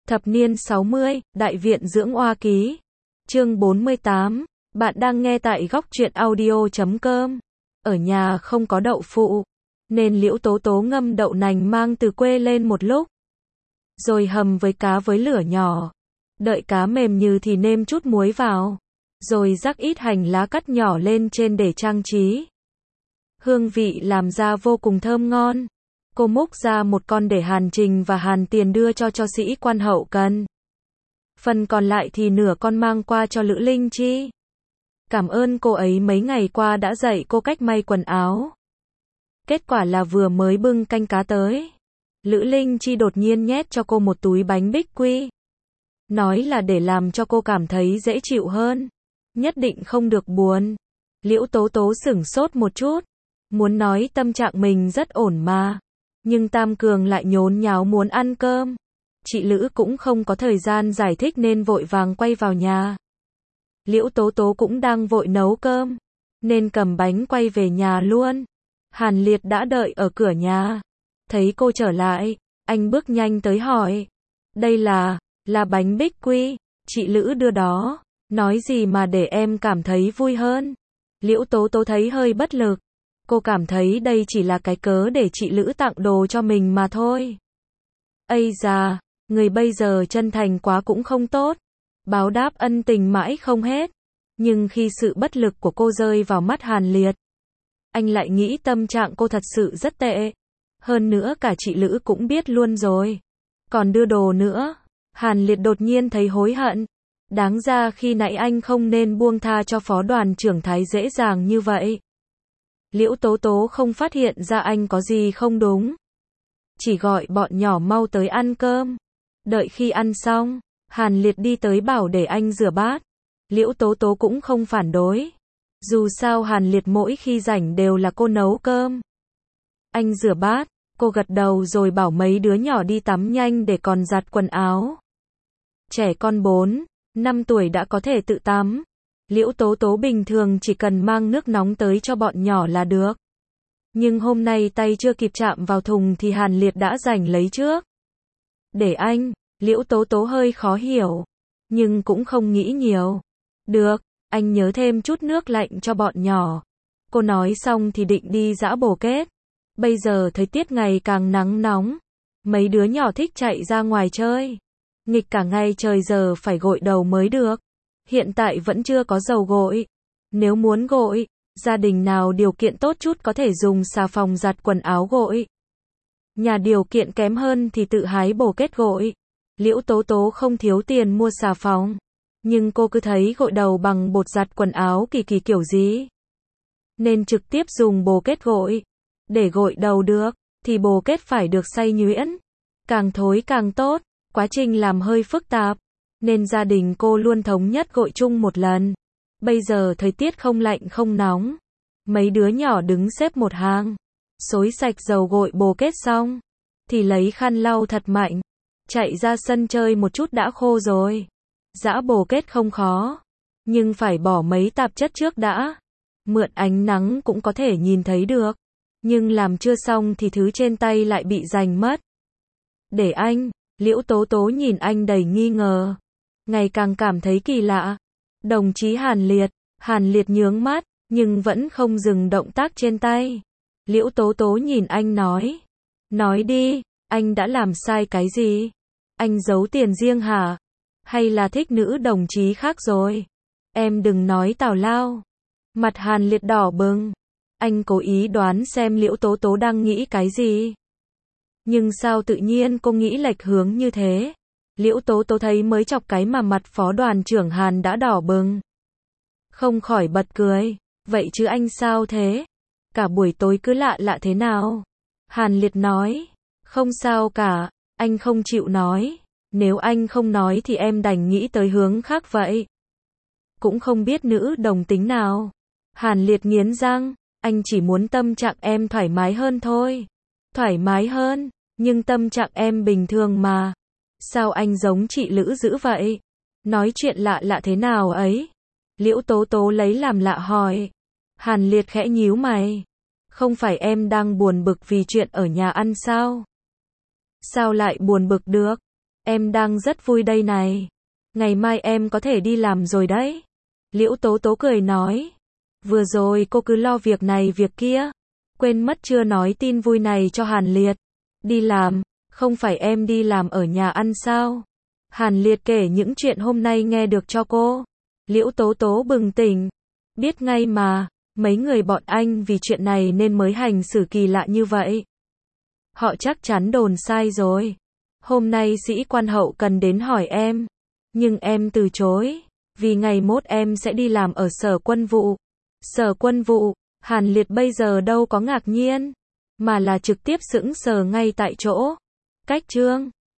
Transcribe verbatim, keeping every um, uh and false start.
Thập niên sáu mươi, Đại viện dưỡng oa ký. Chương bốn mươi tám. Bạn đang nghe tại góc truyện audio chấm com. Ở nhà không có đậu phụ, nên Liễu Tố Tố ngâm đậu nành mang từ quê lên một lúc. Rồi hầm với cá với lửa nhỏ. Đợi cá mềm như thì nêm chút muối vào. Rồi rắc ít hành lá cắt nhỏ lên trên để trang trí. Hương vị làm ra vô cùng thơm ngon. Cô múc ra một con để Hàn Trình và Hàn Tiền đưa cho cho sĩ quan hậu cần. Phần còn lại thì nửa con mang qua cho Lữ Linh Chi. Cảm ơn cô ấy mấy ngày qua đã dạy cô cách may quần áo. Kết quả là vừa mới bưng canh cá tới, Lữ Linh Chi đột nhiên nhét cho cô một túi bánh bích quy. Nói là để làm cho cô cảm thấy dễ chịu hơn. Nhất định không được buồn. Liễu Tố Tố sửng sốt một chút. Muốn nói tâm trạng mình rất ổn mà. Nhưng Tam Cường lại nhốn nháo muốn ăn cơm. Chị Lữ cũng không có thời gian giải thích nên vội vàng quay vào nhà. Liễu Tố Tố cũng đang vội nấu cơm, nên cầm bánh quay về nhà luôn. Hàn Liệt đã đợi ở cửa nhà. Thấy cô trở lại, anh bước nhanh tới hỏi. Đây là, là bánh bích quy, chị Lữ đưa đó. Nói gì mà để em cảm thấy vui hơn. Liễu Tố Tố thấy hơi bất lực. Cô cảm thấy đây chỉ là cái cớ để chị Lữ tặng đồ cho mình mà thôi. Ây da, người bây giờ chân thành quá cũng không tốt. Báo đáp ân tình mãi không hết. Nhưng khi sự bất lực của cô rơi vào mắt Hàn Liệt, anh lại nghĩ tâm trạng cô thật sự rất tệ. Hơn nữa cả chị Lữ cũng biết luôn rồi. Còn đưa đồ nữa. Hàn Liệt đột nhiên thấy hối hận. Đáng ra khi nãy anh không nên buông tha cho phó đoàn trưởng Thái dễ dàng như vậy. Liễu Tố Tố không phát hiện ra anh có gì không đúng. Chỉ gọi bọn nhỏ mau tới ăn cơm. Đợi khi ăn xong, Hàn Liệt đi tới bảo để anh rửa bát. Liễu Tố Tố cũng không phản đối. Dù sao Hàn Liệt mỗi khi rảnh đều là cô nấu cơm. Anh rửa bát, cô gật đầu rồi bảo mấy đứa nhỏ đi tắm nhanh để còn giặt quần áo. Trẻ con bốn, năm tuổi đã có thể tự tắm. Liễu Tố Tố bình thường chỉ cần mang nước nóng tới cho bọn nhỏ là được. Nhưng hôm nay tay chưa kịp chạm vào thùng thì Hàn Liệt đã giành lấy trước. Để anh, Liễu Tố Tố hơi khó hiểu. Nhưng cũng không nghĩ nhiều. Được, anh nhớ thêm chút nước lạnh cho bọn nhỏ. Cô nói xong thì định đi giã bồ kết. Bây giờ thời tiết ngày càng nắng nóng. Mấy đứa nhỏ thích chạy ra ngoài chơi. Nghịch cả ngày trời giờ phải gội đầu mới được. Hiện tại vẫn chưa có dầu gội. Nếu muốn gội, gia đình nào điều kiện tốt chút có thể dùng xà phòng giặt quần áo gội. Nhà điều kiện kém hơn thì tự hái bồ kết gội. Liễu Tố Tố không thiếu tiền mua xà phòng. Nhưng cô cứ thấy gội đầu bằng bột giặt quần áo kỳ kỳ kiểu gì. Nên trực tiếp dùng bồ kết gội. Để gội đầu được, thì bồ kết phải được xay nhuyễn. Càng thối càng tốt, quá trình làm hơi phức tạp. Nên gia đình cô luôn thống nhất gội chung một lần. Bây giờ thời tiết không lạnh không nóng. Mấy đứa nhỏ đứng xếp một hàng. Xối sạch dầu gội bồ kết xong. Thì lấy khăn lau thật mạnh. Chạy ra sân chơi một chút đã khô rồi. Giã bồ kết không khó. Nhưng phải bỏ mấy tạp chất trước đã. Mượn ánh nắng cũng có thể nhìn thấy được. Nhưng làm chưa xong thì thứ trên tay lại bị giành mất. Để anh, Liễu Tố Tố nhìn anh đầy nghi ngờ. Ngày càng cảm thấy kỳ lạ. Đồng chí Hàn Liệt, Hàn Liệt nhướng mắt, nhưng vẫn không dừng động tác trên tay. Liễu Tố Tố nhìn anh nói. Nói đi, anh đã làm sai cái gì? Anh giấu tiền riêng hả? Hay là thích nữ đồng chí khác rồi? Em đừng nói tào lao. Mặt Hàn Liệt đỏ bừng. Anh cố ý đoán xem Liễu Tố Tố đang nghĩ cái gì. Nhưng sao tự nhiên cô nghĩ lệch hướng như thế? Liễu Tố Tố thấy mới chọc cái mà mặt phó đoàn trưởng Hàn đã đỏ bừng. Không khỏi bật cười. Vậy chứ anh sao thế? Cả buổi tối cứ lạ lạ thế nào? Hàn Liệt nói. Không sao cả, anh không chịu nói. Nếu anh không nói thì em đành nghĩ tới hướng khác vậy. Cũng không biết nữ đồng tính nào. Hàn Liệt nghiến răng. Anh chỉ muốn tâm trạng em thoải mái hơn thôi. Thoải mái hơn, nhưng tâm trạng em bình thường mà. Sao anh giống chị Lữ dữ vậy? Nói chuyện lạ lạ thế nào ấy? Liễu Tố Tố lấy làm lạ hỏi. Hàn Liệt khẽ nhíu mày. Không phải em đang buồn bực vì chuyện ở nhà ăn sao? Sao lại buồn bực được? Em đang rất vui đây này. Ngày mai em có thể đi làm rồi đấy. Liễu Tố Tố cười nói. Vừa rồi cô cứ lo việc này việc kia. Quên mất chưa nói tin vui này cho Hàn Liệt. Đi làm, không phải em đi làm ở nhà ăn sao? Hàn Liệt kể những chuyện hôm nay nghe được cho cô. Liễu Tố Tố bừng tỉnh. Biết ngay mà, mấy người bọn anh vì chuyện này nên mới hành xử kỳ lạ như vậy. Họ chắc chắn đồn sai rồi. Hôm nay sĩ quan hậu cần đến hỏi em. Nhưng em từ chối. Vì ngày mốt em sẽ đi làm ở sở quân vụ. Sở quân vụ, Hàn Liệt bây giờ đâu có ngạc nhiên. Mà là trực tiếp sững sờ ngay tại chỗ. Cách Trương